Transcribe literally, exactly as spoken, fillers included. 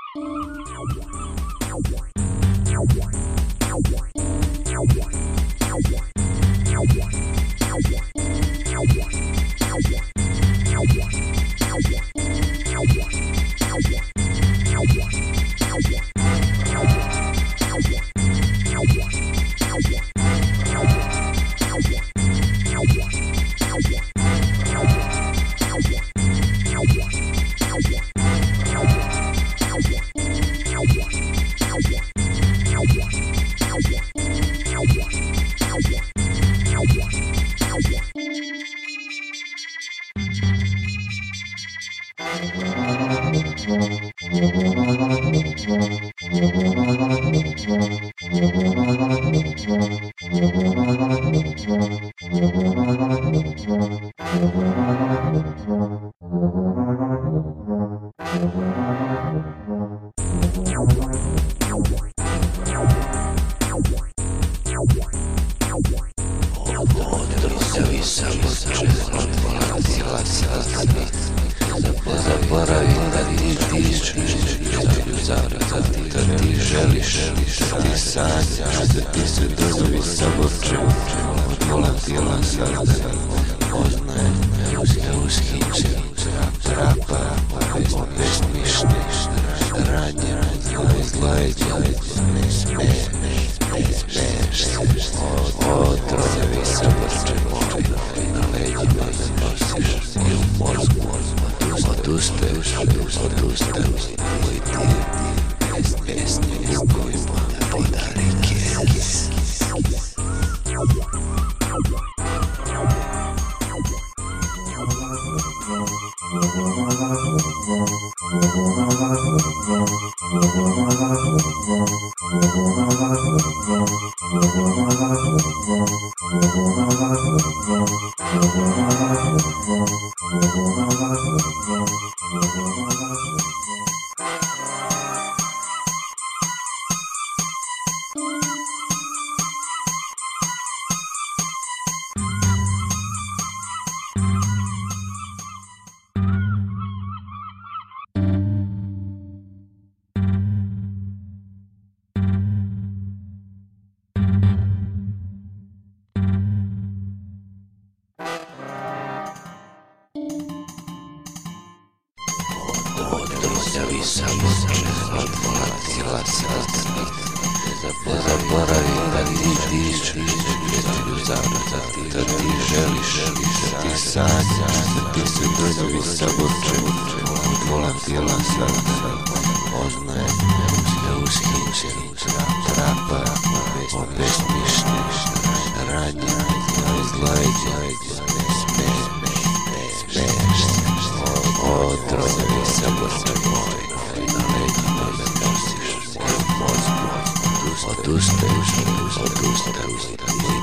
Zaboravi da ti dišeš, da ti želiš, da ti sanjaš, da ti se dozovi saborče, od pola tijela sada, poznaje, ne ushiće, trapa, besmišne, radnje, izgledanje, ne smije, ne smiješ, otrovi saborče, na leđima nosiš i u mozgu, odustaješ, odustaješ, tvoj dir, pesmi u kojima podari kjez. Odrozavi saborče, od pola tijela sada, zaboravi da ti dišeš, da ti želiš, da ti sanjaš, da ti se dozovi saborče, od pola tijela sada, poznaje, ne ushiće, trapa, besmišne, radnje, izgledanje, ne smiješ, otrovi saborce moji, na leđima nosiš, u mozgu, odustaješ, odustaješ,